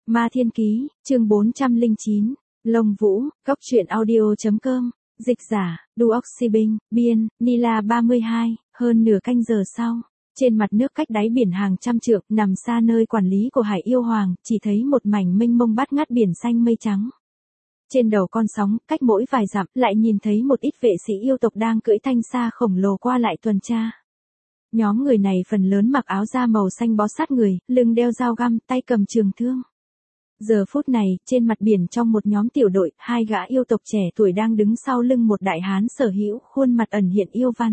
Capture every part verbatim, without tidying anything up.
Ma Thiên Ký, chương bốn trăm lẻ chín, Lông Vũ, Cốc truyện audio chấm com, dịch giả, Duoxibinh, biên, Nila ba mươi hai, hơn nửa canh giờ sau. Trên mặt nước cách đáy biển hàng trăm trượng, nằm xa nơi quản lý của Hải Yêu Hoàng, chỉ thấy một mảnh mênh mông bát ngát biển xanh mây trắng. Trên đầu con sóng, cách mỗi vài dặm, lại nhìn thấy một ít vệ sĩ yêu tộc đang cưỡi thanh sa khổng lồ qua lại tuần tra. Nhóm người này phần lớn mặc áo da màu xanh bó sát người, lưng đeo dao găm, tay cầm trường thương. Giờ phút này, trên mặt biển trong một nhóm tiểu đội, hai gã yêu tộc trẻ tuổi đang đứng sau lưng một đại hán sở hữu, khuôn mặt ẩn hiện yêu văn.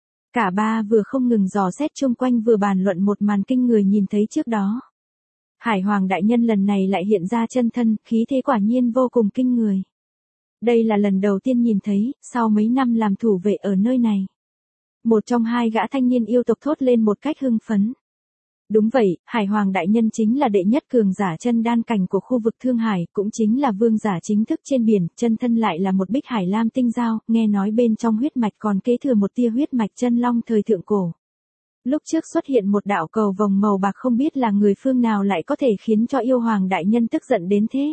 Cả ba vừa không ngừng dò xét chung quanh vừa bàn luận một màn kinh người nhìn thấy trước đó. Hải Hoàng đại nhân lần này lại hiện ra chân thân, khí thế quả nhiên vô cùng kinh người. Đây là lần đầu tiên nhìn thấy, sau mấy năm làm thủ vệ ở nơi này. Một trong hai gã thanh niên yêu tộc thốt lên một cách hưng phấn. Đúng vậy, Hải Hoàng đại nhân chính là đệ nhất cường giả chân đan cảnh của khu vực Thương Hải, cũng chính là vương giả chính thức trên biển, chân thân lại là một bích hải lam tinh dao, nghe nói bên trong huyết mạch còn kế thừa một tia huyết mạch chân long thời thượng cổ. Lúc trước xuất hiện một đạo cầu vồng màu bạc không biết là người phương nào lại có thể khiến cho yêu hoàng đại nhân tức giận đến thế.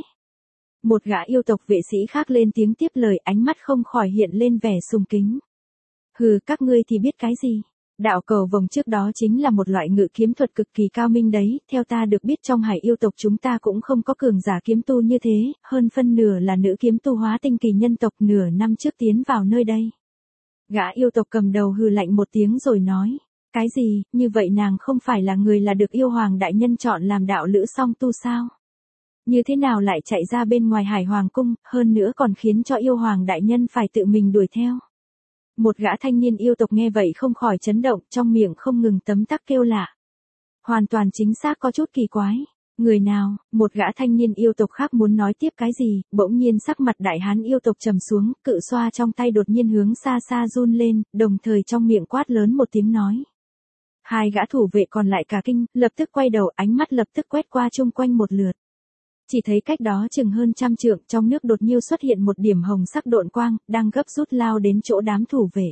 Một gã yêu tộc vệ sĩ khác lên tiếng tiếp lời, ánh mắt không khỏi hiện lên vẻ sùng kính. Hừ, các ngươi thì biết cái gì? Đạo cầu vồng trước đó chính là một loại ngự kiếm thuật cực kỳ cao minh đấy, theo ta được biết trong Hải yêu tộc chúng ta cũng không có cường giả kiếm tu như thế, hơn phân nửa là nữ kiếm tu hóa tinh kỳ nhân tộc nửa năm trước tiến vào nơi đây. Gã yêu tộc cầm đầu hừ lạnh một tiếng rồi nói, cái gì, như vậy nàng không phải là người là được yêu hoàng đại nhân chọn làm đạo lữ song tu sao? Như thế nào lại chạy ra bên ngoài Hải Hoàng cung, hơn nữa còn khiến cho yêu hoàng đại nhân phải tự mình đuổi theo? Một gã thanh niên yêu tộc nghe vậy không khỏi chấn động, trong miệng không ngừng tấm tắc kêu lạ. Hoàn toàn chính xác có chút kỳ quái. Người nào? Một gã thanh niên yêu tộc khác muốn nói tiếp cái gì, bỗng nhiên sắc mặt đại hán yêu tộc trầm xuống, cự xoa trong tay đột nhiên hướng xa xa run lên, đồng thời trong miệng quát lớn một tiếng nói. Hai gã thủ vệ còn lại cả kinh, lập tức quay đầu, ánh mắt lập tức quét qua chung quanh một lượt. Chỉ thấy cách đó chừng hơn trăm trượng, trong nước đột nhiên xuất hiện một điểm hồng sắc độn quang, đang gấp rút lao đến chỗ đám thủ vệ.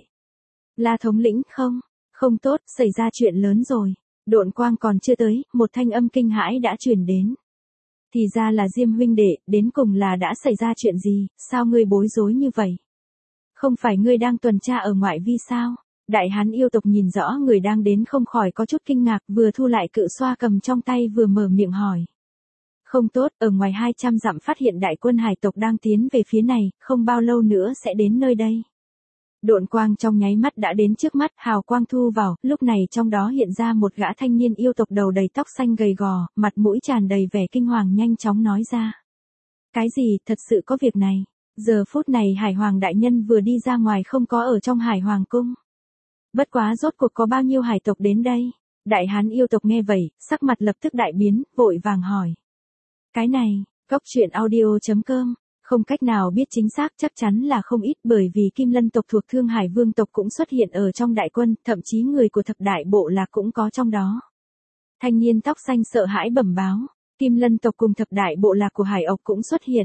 La thống lĩnh, không, không tốt, xảy ra chuyện lớn rồi. Độn quang còn chưa tới, một thanh âm kinh hãi đã truyền đến. Thì ra là Diêm huynh đệ, đến cùng là đã xảy ra chuyện gì, sao ngươi bối rối như vậy? Không phải ngươi đang tuần tra ở ngoại vi sao? Đại hán yêu tộc nhìn rõ người đang đến không khỏi có chút kinh ngạc, vừa thu lại cự xoa cầm trong tay vừa mở miệng hỏi. Không tốt, ở ngoài hai trăm dặm phát hiện đại quân hải tộc đang tiến về phía này, không bao lâu nữa sẽ đến nơi đây. Độn quang trong nháy mắt đã đến trước mắt, hào quang thu vào, lúc này trong đó hiện ra một gã thanh niên yêu tộc đầu đầy tóc xanh gầy gò, mặt mũi tràn đầy vẻ kinh hoàng nhanh chóng nói ra. Cái gì, thật sự có việc này? Giờ phút này Hải Hoàng đại nhân vừa đi ra ngoài không có ở trong Hải Hoàng cung. Bất quá rốt cuộc có bao nhiêu hải tộc đến đây? Đại hán yêu tộc nghe vậy, sắc mặt lập tức đại biến, vội vàng hỏi. Cái này, Cốc truyện audio chấm com, không cách nào biết chính xác, chắc chắn là không ít, bởi vì Kim Lân tộc thuộc Thương Hải Vương tộc cũng xuất hiện ở trong đại quân, thậm chí người của thập đại bộ lạc cũng có trong đó. Thanh niên tóc xanh sợ hãi bẩm báo, Kim Lân tộc cùng thập đại bộ lạc của Hải ộc cũng xuất hiện.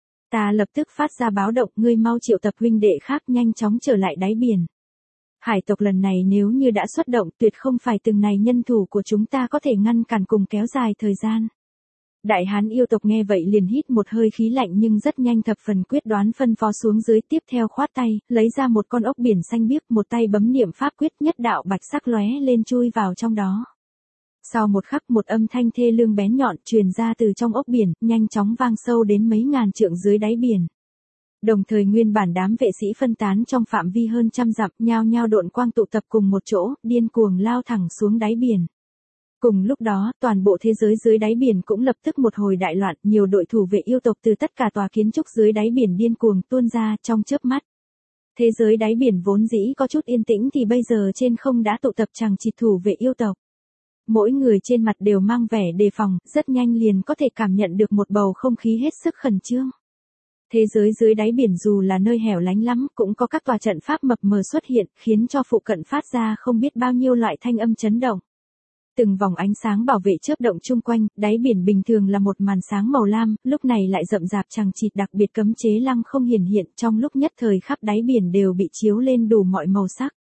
Ta lập tức phát ra báo động, ngươi mau triệu tập huynh đệ khác nhanh chóng trở lại đáy biển. Hải tộc lần này nếu như đã xuất động, tuyệt không phải từng này nhân thủ của chúng ta có thể ngăn cản cùng kéo dài thời gian. Đại hán yêu tộc nghe vậy liền hít một hơi khí lạnh nhưng rất nhanh thập phần quyết đoán phân phó xuống dưới, tiếp theo khoát tay, lấy ra một con ốc biển xanh biếc, một tay bấm niệm pháp quyết, nhất đạo bạch sắc lóe lên chui vào trong đó. Sau một khắc một âm thanh thê lương bén nhọn truyền ra từ trong ốc biển, nhanh chóng vang sâu đến mấy ngàn trượng dưới đáy biển. Đồng thời nguyên bản đám vệ sĩ phân tán trong phạm vi hơn trăm dặm, nhao nhao độn quang tụ tập cùng một chỗ, điên cuồng lao thẳng xuống đáy biển. Cùng lúc đó, toàn bộ thế giới dưới đáy biển cũng lập tức một hồi đại loạn, nhiều đội thủ vệ yêu tộc từ tất cả tòa kiến trúc dưới đáy biển điên cuồng tuôn ra trong chớp mắt. Thế giới đáy biển vốn dĩ có chút yên tĩnh thì bây giờ trên không đã tụ tập chằng chịt thủ vệ yêu tộc. Mỗi người trên mặt đều mang vẻ đề phòng, rất nhanh liền có thể cảm nhận được một bầu không khí hết sức khẩn trương. Thế giới dưới đáy biển dù là nơi hẻo lánh lắm, cũng có các tòa trận pháp mập mờ xuất hiện, khiến cho phụ cận phát ra không biết bao nhiêu loại thanh âm chấn động. Từng vòng ánh sáng bảo vệ chớp động chung quanh, đáy biển bình thường là một màn sáng màu lam, lúc này lại rậm rạp chằng chịt đặc biệt cấm chế lăng không hiển hiện, trong lúc nhất thời khắp đáy biển đều bị chiếu lên đủ mọi màu sắc.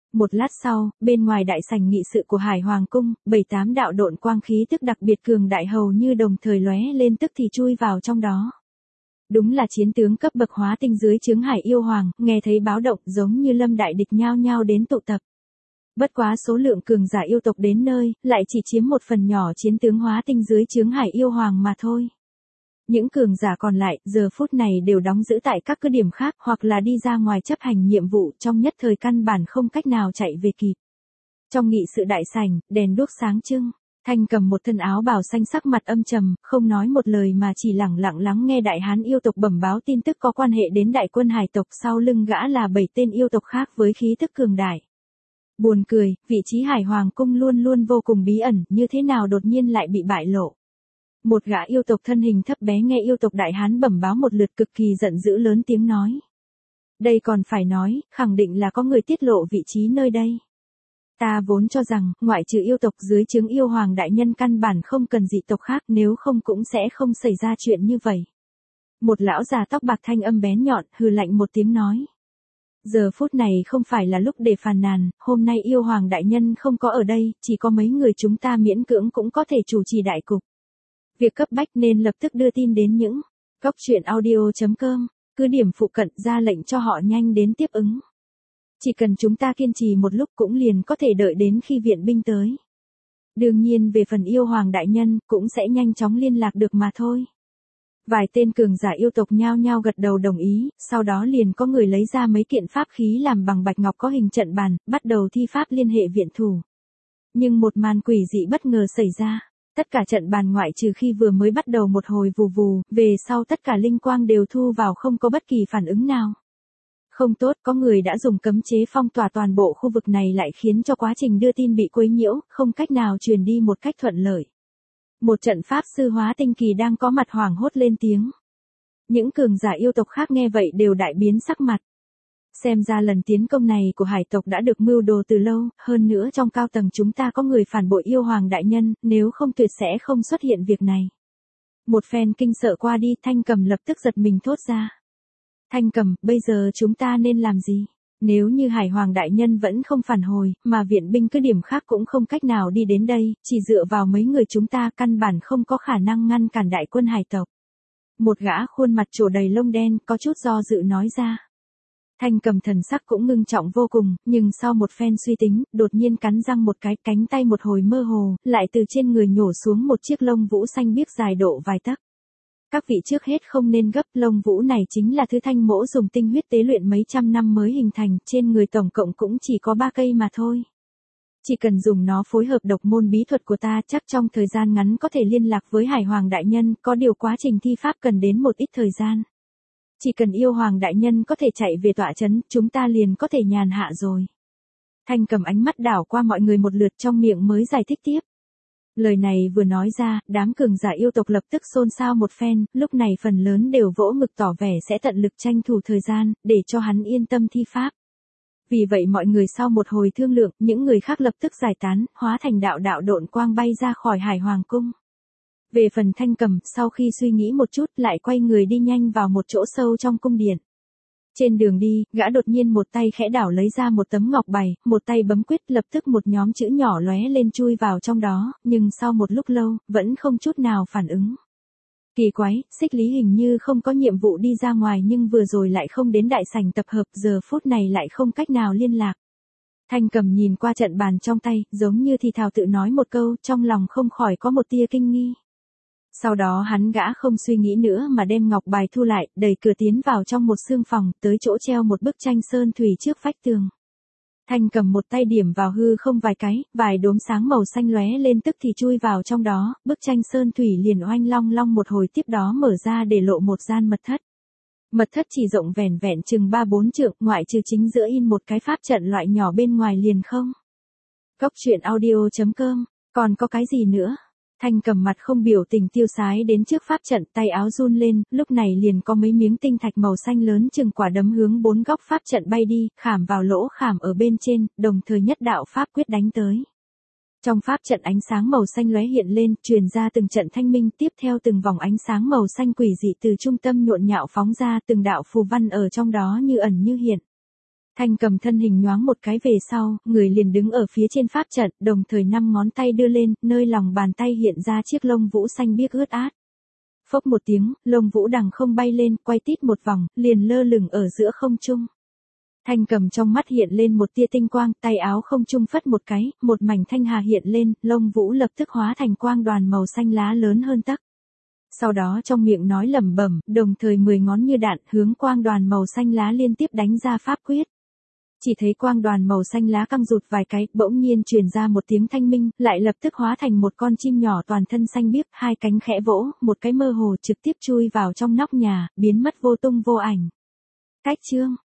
Một lát sau, bên ngoài đại sảnh nghị sự của Hải Hoàng cung, bảy tám đạo độn quang khí tức đặc biệt cường đại hầu như đồng thời lóe lên tức thì chui vào trong đó. Đúng là chiến tướng cấp bậc hóa tinh dưới trướng Hải Yêu Hoàng, nghe thấy báo động giống như lâm đại địch nhao nhao đến tụ tập. Bất quá số lượng cường giả yêu tộc đến nơi, lại chỉ chiếm một phần nhỏ chiến tướng hóa tinh dưới trướng Hải Yêu Hoàng mà thôi. Những cường giả còn lại, giờ phút này đều đóng giữ tại các cứ điểm khác hoặc là đi ra ngoài chấp hành nhiệm vụ trong nhất thời căn bản không cách nào chạy về kịp. Trong nghị sự đại sảnh, đèn đuốc sáng trưng, Thanh Cầm một thân áo bào xanh sắc mặt âm trầm, không nói một lời mà chỉ lẳng lặng lắng nghe đại hán yêu tộc bẩm báo tin tức có quan hệ đến đại quân hải tộc sau lưng gã là bảy tên yêu tộc khác với khí tức cường đại. Buồn cười, vị trí Hải Hoàng cung luôn luôn vô cùng bí ẩn, như thế nào đột nhiên lại bị bại lộ. Một gã yêu tộc thân hình thấp bé nghe yêu tộc đại hán bẩm báo một lượt cực kỳ giận dữ lớn tiếng nói. Đây còn phải nói, khẳng định là có người tiết lộ vị trí nơi đây. Ta vốn cho rằng, ngoại trừ yêu tộc dưới trướng yêu hoàng đại nhân căn bản không cần dị tộc khác, nếu không cũng sẽ không xảy ra chuyện như vậy. Một lão già tóc bạc thanh âm bén nhọn, hừ lạnh một tiếng nói. Giờ phút này không phải là lúc để phàn nàn, hôm nay yêu hoàng đại nhân không có ở đây, chỉ có mấy người chúng ta miễn cưỡng cũng có thể chủ trì đại cục. Việc cấp bách nên lập tức đưa tin đến những góc truyện audio chấm com, cứ điểm phụ cận ra lệnh cho họ nhanh đến tiếp ứng. Chỉ cần chúng ta kiên trì một lúc cũng liền có thể đợi đến khi viện binh tới. Đương nhiên về phần yêu hoàng đại nhân cũng sẽ nhanh chóng liên lạc được mà thôi. Vài tên cường giả yêu tộc nhao nhao gật đầu đồng ý, sau đó liền có người lấy ra mấy kiện pháp khí làm bằng bạch ngọc có hình trận bàn, bắt đầu thi pháp liên hệ viện thủ. Nhưng một màn quỷ dị bất ngờ xảy ra. Tất cả trận bàn ngoại trừ khi vừa mới bắt đầu một hồi vù vù, về sau tất cả linh quang đều thu vào không có bất kỳ phản ứng nào. Không tốt, có người đã dùng cấm chế phong tỏa toàn bộ khu vực này lại khiến cho quá trình đưa tin bị quấy nhiễu, không cách nào truyền đi một cách thuận lợi. Một trận pháp sư hóa tinh kỳ đang có mặt hoảng hốt lên tiếng. Những cường giả yêu tộc khác nghe vậy đều đại biến sắc mặt. Xem ra lần tiến công này của hải tộc đã được mưu đồ từ lâu, hơn nữa trong cao tầng chúng ta có người phản bội yêu hoàng đại nhân, nếu không tuyệt sẽ không xuất hiện việc này. Một phen kinh sợ qua đi, Thanh Cầm lập tức giật mình thốt ra. Thanh Cầm, bây giờ chúng ta nên làm gì? Nếu như Hải Hoàng đại nhân vẫn không phản hồi, mà viện binh cứ điểm khác cũng không cách nào đi đến đây, chỉ dựa vào mấy người chúng ta căn bản không có khả năng ngăn cản đại quân hải tộc. Một gã khuôn mặt trổ đầy lông đen, có chút do dự nói ra. Thanh Cầm thần sắc cũng ngưng trọng vô cùng, nhưng sau một phen suy tính, đột nhiên cắn răng một cái, cánh tay một hồi mơ hồ, lại từ trên người nhổ xuống một chiếc lông vũ xanh biếc dài độ vài tấc. Các vị trước hết không nên gấp, lông vũ này chính là thứ Thanh mỗ dùng tinh huyết tế luyện mấy trăm năm mới hình thành, trên người tổng cộng cũng chỉ có ba cây mà thôi. Chỉ cần dùng nó phối hợp độc môn bí thuật của ta, chắc trong thời gian ngắn có thể liên lạc với Hải Hoàng đại nhân, có điều quá trình thi pháp cần đến một ít thời gian. Chỉ cần yêu hoàng đại nhân có thể chạy về tọa trấn, chúng ta liền có thể nhàn hạ rồi. Thanh Cầm ánh mắt đảo qua mọi người một lượt trong miệng mới giải thích tiếp. Lời này vừa nói ra, đám cường giả yêu tộc lập tức xôn xao một phen, lúc này phần lớn đều vỗ ngực tỏ vẻ sẽ tận lực tranh thủ thời gian, để cho hắn yên tâm thi pháp. Vì vậy mọi người sau một hồi thương lượng, những người khác lập tức giải tán, hóa thành đạo đạo độn quang bay ra khỏi Hải Hoàng cung. Về phần Thanh Cầm, sau khi suy nghĩ một chút lại quay người đi nhanh vào một chỗ sâu trong cung điện. Trên đường đi, gã đột nhiên một tay khẽ đảo lấy ra một tấm ngọc bài, một tay bấm quyết, lập tức một nhóm chữ nhỏ lóe lên chui vào trong đó, nhưng sau một lúc lâu, vẫn không chút nào phản ứng. Kỳ quái, Xích Lý hình như không có nhiệm vụ đi ra ngoài nhưng vừa rồi lại không đến đại sảnh tập hợp, giờ phút này lại không cách nào liên lạc. Thanh Cầm nhìn qua trận bàn trong tay, giống như thì thào tự nói một câu, trong lòng không khỏi có một tia kinh nghi. Sau đó hắn gã không suy nghĩ nữa mà đem ngọc bài thu lại, đẩy cửa tiến vào trong một xương phòng, tới chỗ treo một bức tranh sơn thủy trước vách tường. Thanh Cầm một tay điểm vào hư không vài cái, vài đốm sáng màu xanh lóe lên tức thì chui vào trong đó, bức tranh sơn thủy liền oanh long long một hồi tiếp đó mở ra để lộ một gian mật thất. Mật thất chỉ rộng vẻn vẹn chừng ba bốn trượng, ngoại trừ chính giữa in một cái pháp trận loại nhỏ bên ngoài liền không. Góc truyện audio chấm com, còn có cái gì nữa? Thanh Cầm mặt không biểu tình tiêu sái đến trước pháp trận, tay áo run lên, lúc này liền có mấy miếng tinh thạch màu xanh lớn chừng quả đấm hướng bốn góc pháp trận bay đi, khảm vào lỗ khảm ở bên trên, đồng thời nhất đạo pháp quyết đánh tới. Trong pháp trận ánh sáng màu xanh lóe hiện lên, truyền ra từng trận thanh minh, tiếp theo từng vòng ánh sáng màu xanh quỷ dị từ trung tâm nhộn nhạo phóng ra, từng đạo phù văn ở trong đó như ẩn như hiện. Thanh Cầm thân hình nhoáng một cái về sau, người liền đứng ở phía trên pháp trận, đồng thời năm ngón tay đưa lên, nơi lòng bàn tay hiện ra chiếc lông vũ xanh biếc ướt át. Phốc một tiếng, lông vũ đằng không bay lên, quay tít một vòng, liền lơ lửng ở giữa không trung. Thanh Cầm trong mắt hiện lên một tia tinh quang, tay áo không trung phất một cái, một mảnh thanh hà hiện lên, lông vũ lập tức hóa thành quang đoàn màu xanh lá lớn hơn tấc. Sau đó trong miệng nói lẩm bẩm, đồng thời mười ngón như đạn hướng quang đoàn màu xanh lá liên tiếp đánh ra pháp quyết. Chỉ thấy quang đoàn màu xanh lá căng rụt vài cái, bỗng nhiên truyền ra một tiếng thanh minh, lại lập tức hóa thành một con chim nhỏ toàn thân xanh biếc, hai cánh khẽ vỗ, một cái mơ hồ trực tiếp chui vào trong nóc nhà, biến mất vô tung vô ảnh. Cách chương